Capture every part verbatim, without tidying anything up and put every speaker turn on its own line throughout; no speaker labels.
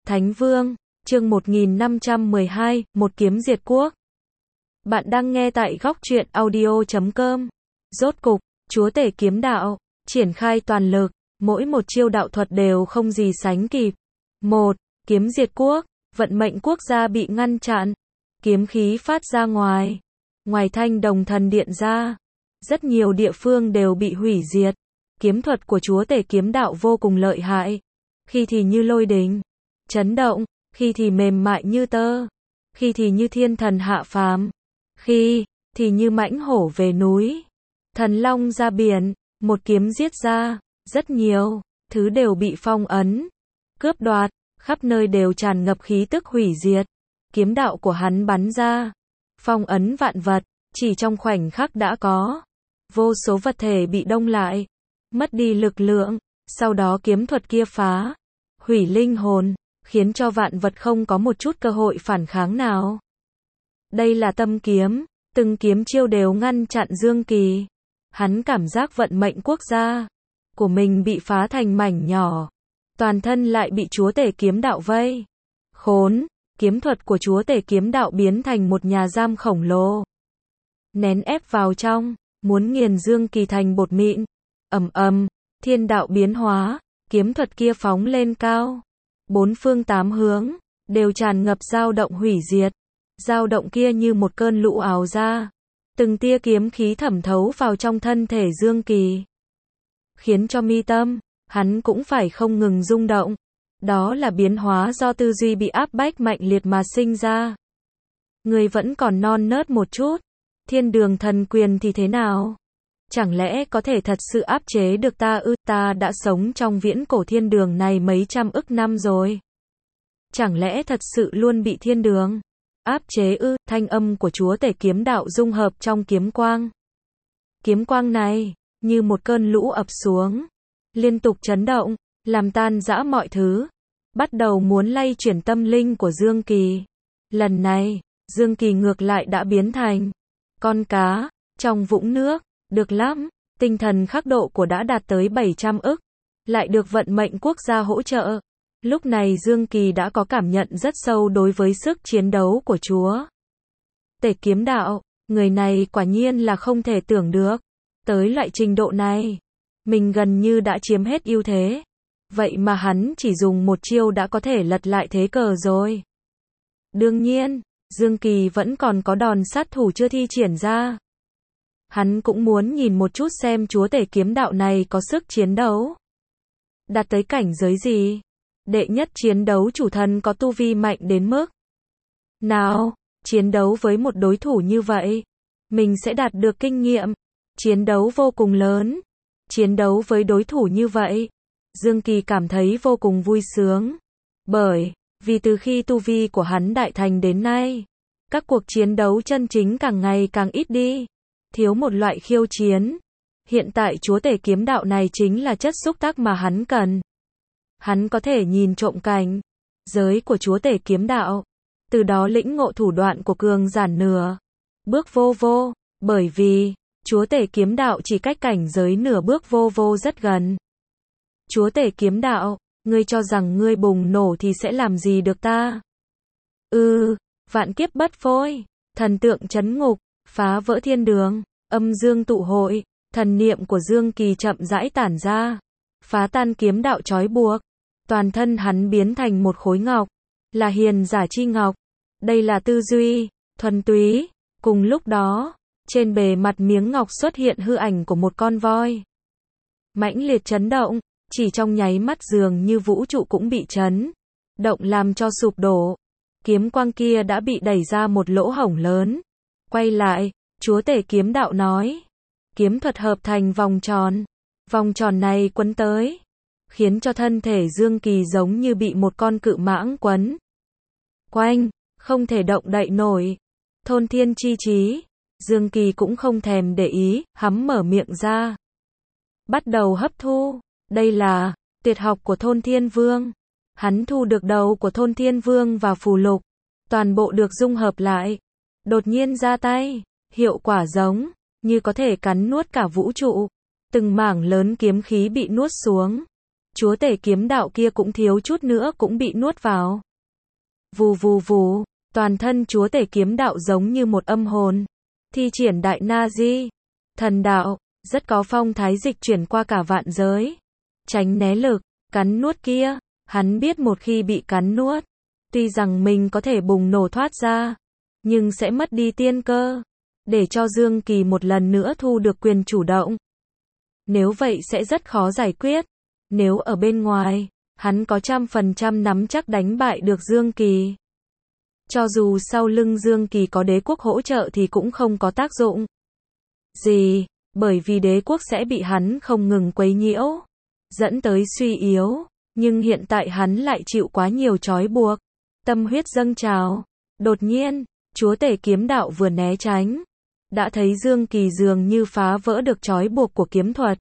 Thánh Vương, chương một nghìn năm trăm mười hai, một kiếm diệt quốc. Bạn đang nghe tại góc truyện audio chấm com. Rốt cục, chúa tể kiếm đạo, triển khai toàn lực, mỗi một chiêu đạo thuật đều không gì sánh kịp. Một, kiếm diệt quốc, vận mệnh quốc gia bị ngăn chặn, kiếm khí phát ra ngoài. Ngoài Thanh Đồng Thần Điện ra, rất nhiều địa phương đều bị hủy diệt. Kiếm thuật của chúa tể kiếm đạo vô cùng lợi hại, khi thì như lôi đình, chấn động, khi thì mềm mại như tơ, khi thì như thiên thần hạ phàm, khi thì như mãnh hổ về núi, thần long ra biển, một kiếm giết ra, rất nhiều thứ đều bị phong ấn, cướp đoạt, khắp nơi đều tràn ngập khí tức hủy diệt. Kiếm đạo của hắn bắn ra, phong ấn vạn vật, chỉ trong khoảnh khắc đã có vô số vật thể bị đông lại, mất đi lực lượng, sau đó kiếm thuật kia phá hủy linh hồn, khiến cho vạn vật không có một chút cơ hội phản kháng nào. Đây là tâm kiếm, từng kiếm chiêu đều ngăn chặn Dương Kỳ. Hắn cảm giác vận mệnh quốc gia của mình bị phá thành mảnh nhỏ, toàn thân lại bị chúa tể kiếm đạo vây khốn. Kiếm thuật của chúa tể kiếm đạo biến thành một nhà giam khổng lồ, nén ép vào trong, muốn nghiền Dương Kỳ thành bột mịn. Ầm ầm, thiên đạo biến hóa, kiếm thuật kia phóng lên cao, bốn phương tám hướng đều tràn ngập dao động hủy diệt. Dao động kia như một cơn lũ ào ra, từng tia kiếm khí thẩm thấu vào trong thân thể Dương Kỳ, khiến cho mi tâm hắn cũng phải không ngừng rung động. Đó là biến hóa do tư duy bị áp bách mạnh liệt mà sinh ra. Người vẫn còn non nớt một chút, thiên đường thần quyền thì thế nào? Chẳng lẽ có thể thật sự áp chế được ta ư? Ta đã sống trong viễn cổ thiên đường này mấy trăm ức năm rồi. Chẳng lẽ thật sự luôn bị thiên đường áp chế ư? Thanh âm của chúa tể kiếm đạo dung hợp trong kiếm quang. Kiếm quang này, như một cơn lũ ập xuống, liên tục chấn động, làm tan rã mọi thứ, bắt đầu muốn lay chuyển tâm linh của Dương Kỳ. Lần này, Dương Kỳ ngược lại đã biến thành con cá trong vũng nước. Được lắm, tinh thần khắc độ của đã đạt tới bảy trăm ức, lại được vận mệnh quốc gia hỗ trợ. Lúc này Dương Kỳ đã có cảm nhận rất sâu đối với sức chiến đấu của chúa tể kiếm đạo. Người này quả nhiên là không thể tưởng được, tới loại trình độ này, mình gần như đã chiếm hết ưu thế. Vậy mà hắn chỉ dùng một chiêu đã có thể lật lại thế cờ rồi. Đương nhiên, Dương Kỳ vẫn còn có đòn sát thủ chưa thi triển ra. Hắn cũng muốn nhìn một chút xem chúa tể kiếm đạo này có sức chiến đấu đạt tới cảnh giới gì. Đệ nhất chiến đấu chủ thần có tu vi mạnh đến mức nào, chiến đấu với một đối thủ như vậy, mình sẽ đạt được kinh nghiệm chiến đấu vô cùng lớn. Chiến đấu với đối thủ như vậy, Dương Kỳ cảm thấy vô cùng vui sướng. Bởi vì từ khi tu vi của hắn đại thành đến nay, các cuộc chiến đấu chân chính càng ngày càng ít đi, thiếu một loại khiêu chiến. Hiện tại chúa tể kiếm đạo này chính là chất xúc tác mà hắn cần. Hắn có thể nhìn trộm cảnh giới của chúa tể kiếm đạo, từ đó lĩnh ngộ thủ đoạn của cường giả nửa bước vô vô. Bởi vì chúa tể kiếm đạo chỉ cách cảnh giới nửa bước vô vô rất gần. Chúa tể kiếm đạo, ngươi cho rằng ngươi bùng nổ thì sẽ làm gì được ta? Ừ, vạn kiếp bất phôi, thần tượng chấn ngục, phá vỡ thiên đường, âm dương tụ hội, thần niệm của Dương Kỳ chậm rãi tản ra, phá tan kiếm đạo trói buộc. Toàn thân hắn biến thành một khối ngọc, là hiền giả chi ngọc. Đây là tư duy thuần túy. Cùng lúc đó, trên bề mặt miếng ngọc xuất hiện hư ảnh của một con voi, mãnh liệt chấn động, chỉ trong nháy mắt dường như vũ trụ cũng bị chấn động làm cho sụp đổ. Kiếm quang kia đã bị đẩy ra một lỗ hổng lớn. Quay lại, chúa tể kiếm đạo nói, kiếm thuật hợp thành vòng tròn. Vòng tròn này quấn tới, khiến cho thân thể Dương Kỳ giống như bị một con cự mãng quấn quanh, không thể động đậy nổi. Thôn thiên chi trí, Dương Kỳ cũng không thèm để ý, hắm mở miệng ra, bắt đầu hấp thu. Đây là tuyệt học của Thôn Thiên Vương. Hắn thu được đầu của Thôn Thiên Vương và phù lục, toàn bộ được dung hợp lại, đột nhiên ra tay, hiệu quả giống như có thể cắn nuốt cả vũ trụ. Từng mảng lớn kiếm khí bị nuốt xuống, chúa tể kiếm đạo kia cũng thiếu chút nữa cũng bị nuốt vào. Vù vù vù, toàn thân chúa tể kiếm đạo giống như một âm hồn, thi triển đại na di, thần đạo, rất có phong thái dịch chuyển qua cả vạn giới. Tránh né lực, cắn nuốt kia, hắn biết một khi bị cắn nuốt, tuy rằng mình có thể bùng nổ thoát ra, nhưng sẽ mất đi tiên cơ, để cho Dương Kỳ một lần nữa thu được quyền chủ động. Nếu vậy sẽ rất khó giải quyết. Nếu ở bên ngoài, hắn có trăm phần trăm nắm chắc đánh bại được Dương Kỳ. Cho dù sau lưng Dương Kỳ có đế quốc hỗ trợ thì cũng không có tác dụng gì, bởi vì đế quốc sẽ bị hắn không ngừng quấy nhiễu, dẫn tới suy yếu, nhưng hiện tại hắn lại chịu quá nhiều trói buộc, tâm huyết dâng trào. Đột nhiên, chúa tể kiếm đạo vừa né tránh, đã thấy Dương Kỳ dường như phá vỡ được trói buộc của kiếm thuật.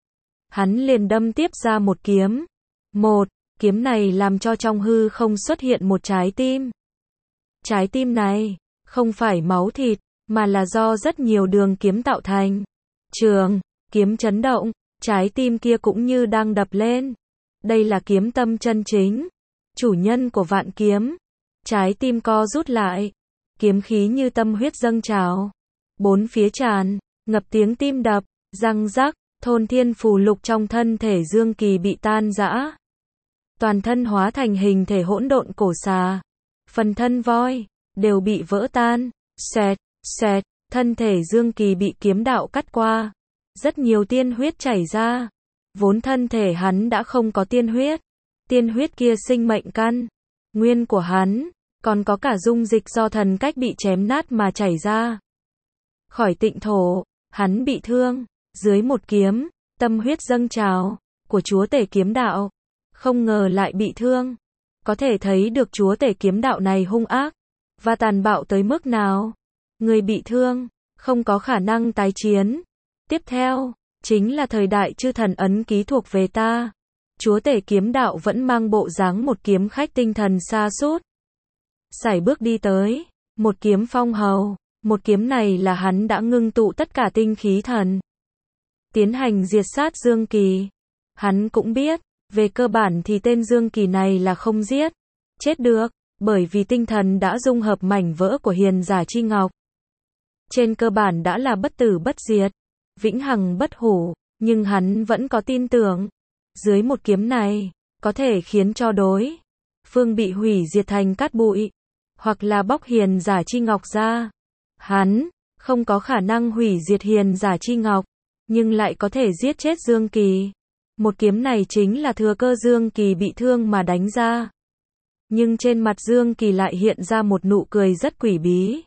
Hắn liền đâm tiếp ra một kiếm. Một, kiếm này làm cho trong hư không xuất hiện một trái tim. Trái tim này, không phải máu thịt, mà là do rất nhiều đường kiếm tạo thành. Trường, kiếm chấn động, trái tim kia cũng như đang đập lên. Đây là kiếm tâm chân chính, chủ nhân của vạn kiếm. Trái tim co rút lại, kiếm khí như tâm huyết dâng trào. Bốn phía tràn, ngập tiếng tim đập, răng rắc, thôn thiên phù lục trong thân thể Dương Kỳ bị tan rã. Toàn thân hóa thành hình thể hỗn độn cổ xà. Phần thân voi, đều bị vỡ tan. Xẹt, xẹt, thân thể Dương Kỳ bị kiếm đạo cắt qua. Rất nhiều tiên huyết chảy ra. Vốn thân thể hắn đã không có tiên huyết. Tiên huyết kia sinh mệnh căn nguyên của hắn, còn có cả dung dịch do thần cách bị chém nát mà chảy ra. Khỏi tịnh thổ, hắn bị thương, dưới một kiếm, tâm huyết dâng trào, của chúa tể kiếm đạo. Không ngờ lại bị thương. Có thể thấy được chúa tể kiếm đạo này hung ác, và tàn bạo tới mức nào. Người bị thương, không có khả năng tái chiến. Tiếp theo, chính là thời đại chư thần ấn ký thuộc về ta. Chúa tể kiếm đạo vẫn mang bộ dáng một kiếm khách tinh thần sa sút. Sải bước đi tới, một kiếm phong hầu, một kiếm này là hắn đã ngưng tụ tất cả tinh khí thần. Tiến hành diệt sát Dương Kỳ. Hắn cũng biết, về cơ bản thì tên Dương Kỳ này là không giết, chết được, bởi vì tinh thần đã dung hợp mảnh vỡ của hiền giả chi ngọc. Trên cơ bản đã là bất tử bất diệt, vĩnh hằng bất hủ, nhưng hắn vẫn có tin tưởng. Dưới một kiếm này, có thể khiến cho đối phương bị hủy diệt thành cát bụi, hoặc là bóc hiền giả chi ngọc ra. Hắn không có khả năng hủy diệt hiền giả chi ngọc, nhưng lại có thể giết chết Dương Kỳ. Một kiếm này chính là thừa cơ Dương Kỳ bị thương mà đánh ra. Nhưng trên mặt Dương Kỳ lại hiện ra một nụ cười rất quỷ bí.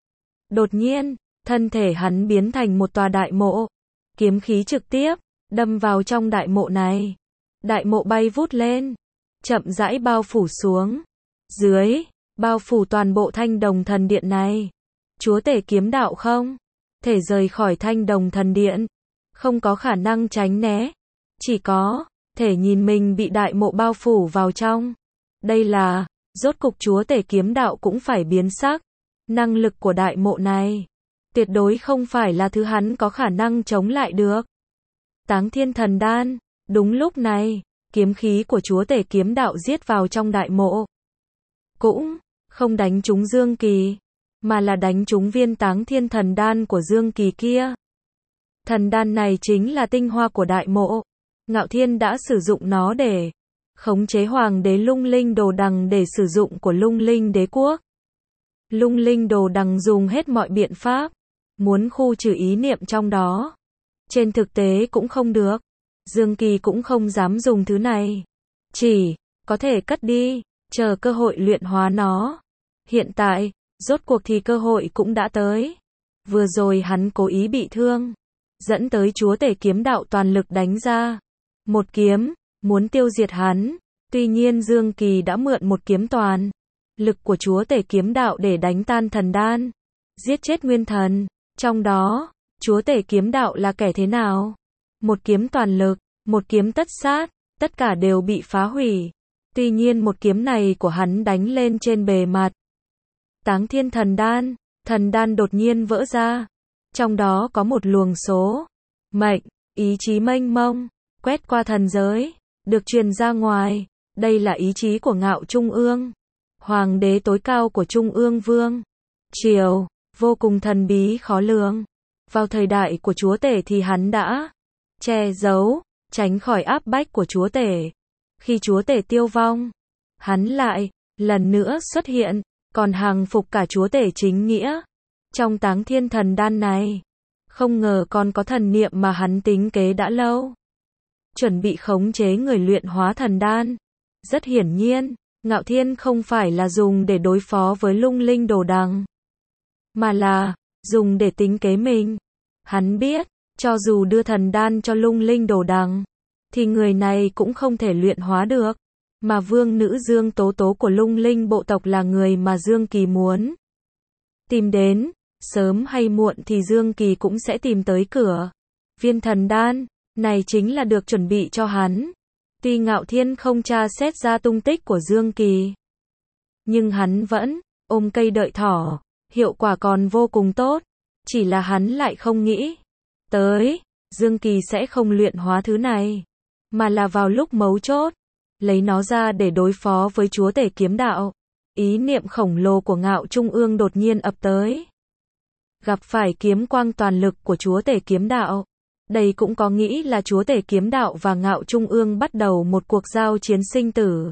Đột nhiên, thân thể hắn biến thành một tòa đại mộ. Kiếm khí trực tiếp đâm vào trong đại mộ này. Đại mộ bay vút lên, chậm rãi bao phủ xuống. Dưới, bao phủ toàn bộ Thanh Đồng Thần Điện này. Chúa tể kiếm đạo không thể rời khỏi Thanh Đồng Thần Điện, không có khả năng tránh né, chỉ có thể nhìn mình bị đại mộ bao phủ vào trong. Đây là, rốt cục chúa tể kiếm đạo cũng phải biến sắc. Năng lực của đại mộ này, tuyệt đối không phải là thứ hắn có khả năng chống lại được. Táng Thiên Thần Đan, đúng lúc này, kiếm khí của chúa tể kiếm đạo giết vào trong đại mộ. Cũng không đánh trúng Dương Kỳ, mà là đánh trúng viên Táng Thiên Thần Đan của Dương Kỳ kia. Thần đan này chính là tinh hoa của đại mộ. Ngạo Thiên đã sử dụng nó để khống chế hoàng đế Lung Linh Đồ Đằng để sử dụng của Lung Linh đế quốc. Lung Linh Đồ Đằng dùng hết mọi biện pháp, muốn khu trừ ý niệm trong đó. Trên thực tế cũng không được. Dương Kỳ cũng không dám dùng thứ này. Chỉ có thể cất đi, chờ cơ hội luyện hóa nó. Hiện tại, rốt cuộc thì cơ hội cũng đã tới. Vừa rồi hắn cố ý bị thương, dẫn tới chúa tể kiếm đạo toàn lực đánh ra. Một kiếm, muốn tiêu diệt hắn. Tuy nhiên Dương Kỳ đã mượn một kiếm toàn lực của chúa tể kiếm đạo để đánh tan thần đan, giết chết nguyên thần. Trong đó, chúa tể kiếm đạo là kẻ thế nào? Một kiếm toàn lực, một kiếm tất sát, tất cả đều bị phá hủy. Tuy nhiên một kiếm này của hắn đánh lên trên bề mặt Táng Thiên Thần Đan, thần đan đột nhiên vỡ ra. Trong đó có một luồng số mệnh, ý chí mênh mông, quét qua thần giới. được truyền ra ngoài. Đây là ý chí của Ngạo Trung ương, hoàng đế tối cao của Trung ương Vương Triều, vô cùng thần bí khó lường. Vào thời đại của chúa tể thì hắn đã che giấu, tránh khỏi áp bách của chúa tể. Khi chúa tể tiêu vong, hắn lại lần nữa xuất hiện, còn hàng phục cả chúa tể chính nghĩa. Trong Táng Thiên Thần Đan này, không ngờ còn có thần niệm mà hắn tính kế đã lâu, chuẩn bị khống chế người luyện hóa thần đan. Rất hiển nhiên, Ngạo Thiên không phải là dùng để đối phó với Lung Linh Đồ Đằng, mà là dùng để tính kế mình. Hắn biết, cho dù đưa thần đan cho Lung Linh Đồ Đằng, thì người này cũng không thể luyện hóa được. Mà vương nữ Dương Tố Tố của Lung Linh bộ tộc là người mà Dương Kỳ muốn tìm đến, sớm hay muộn thì Dương Kỳ cũng sẽ tìm tới cửa. Viên thần đan này chính là được chuẩn bị cho hắn. Tuy Ngạo Thiên không tra xét ra tung tích của Dương Kỳ, nhưng hắn vẫn ôm cây đợi thỏ, hiệu quả còn vô cùng tốt. Chỉ là hắn lại không nghĩ tới Dương Kỳ sẽ không luyện hóa thứ này, mà là vào lúc mấu chốt lấy nó ra để đối phó với chúa tể kiếm đạo. Ý niệm khổng lồ của Ngạo Trung ương đột nhiên ập tới. Gặp phải kiếm quang toàn lực của chúa tể kiếm đạo, đây cũng có nghĩ là chúa tể kiếm đạo và Ngạo Trung ương bắt đầu một cuộc giao chiến sinh tử.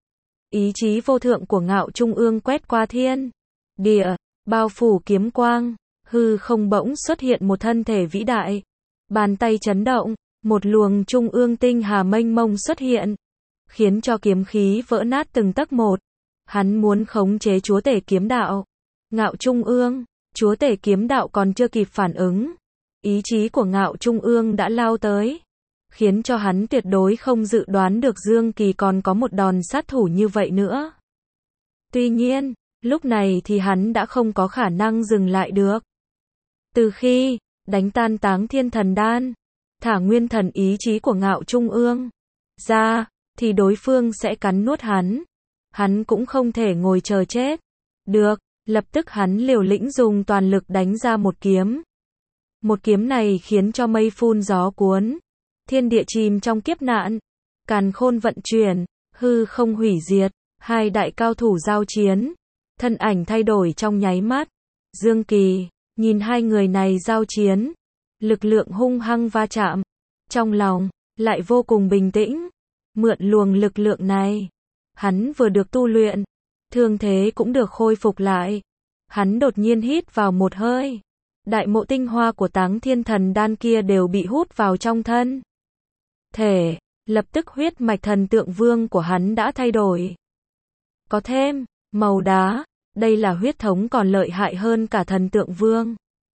Ý chí vô thượng của Ngạo Trung ương quét qua thiên địa, bao phủ kiếm quang, hư không bỗng xuất hiện một thân thể vĩ đại. Bàn tay chấn động, một luồng trung ương tinh hà mênh mông xuất hiện, khiến cho kiếm khí vỡ nát từng tấc một. Hắn muốn khống chế chúa tể kiếm đạo. Ngạo Trung ương, chúa tể kiếm đạo còn chưa kịp phản ứng, ý chí của Ngạo Trung ương đã lao tới, khiến cho hắn tuyệt đối không dự đoán được Dương Kỳ còn có một đòn sát thủ như vậy nữa. Tuy nhiên, lúc này thì hắn đã không có khả năng dừng lại được. Từ khi đánh tan Táng Thiên Thần Đan, thả nguyên thần ý chí của Ngạo Trung ương ra, thì đối phương sẽ cắn nuốt hắn. Hắn cũng không thể ngồi chờ chết được, lập tức hắn liều lĩnh dùng toàn lực đánh ra một kiếm. Một kiếm này khiến cho mây phun gió cuốn, thiên địa chìm trong kiếp nạn, càn khôn vận chuyển, hư không hủy diệt, hai đại cao thủ giao chiến, thân ảnh thay đổi trong nháy mắt. Dương Kỳ nhìn hai người này giao chiến, lực lượng hung hăng va chạm, trong lòng lại vô cùng bình tĩnh. Mượn luồng lực lượng này, hắn vừa được tu luyện, thương thế cũng được khôi phục lại. Hắn đột nhiên hít vào một hơi, đại mộ tinh hoa của Táng Thiên Thần Đan kia đều bị hút vào trong thân thể, lập tức huyết mạch thần tượng vương của hắn đã thay đổi. Có thêm màu đá, đây là huyết thống còn lợi hại hơn cả thần tượng vương.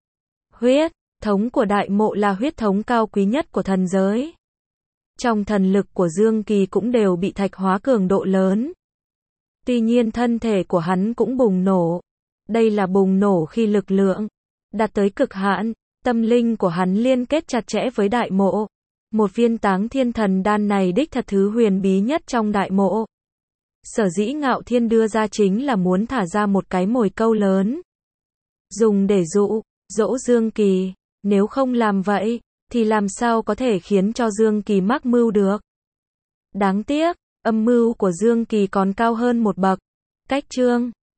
Huyết thống của đại mộ là huyết thống cao quý nhất của thần giới. Trong thần lực của Dương Kỳ cũng đều bị thạch hóa cường độ lớn. Tuy nhiên thân thể của hắn cũng bùng nổ. Đây là bùng nổ khi lực lượng đạt tới cực hạn, tâm linh của hắn liên kết chặt chẽ với đại mộ. Một viên Táng Thiên Thần Đan này đích thật thứ huyền bí nhất trong đại mộ. Sở dĩ Ngạo Thiên đưa ra chính là muốn thả ra một cái mồi câu lớn, dùng để dụ dỗ Dương Kỳ. Nếu không làm vậy, thì làm sao có thể khiến cho Dương Kỳ mắc mưu được. Đáng tiếc, âm mưu của Dương Kỳ còn cao hơn một bậc. Cách chương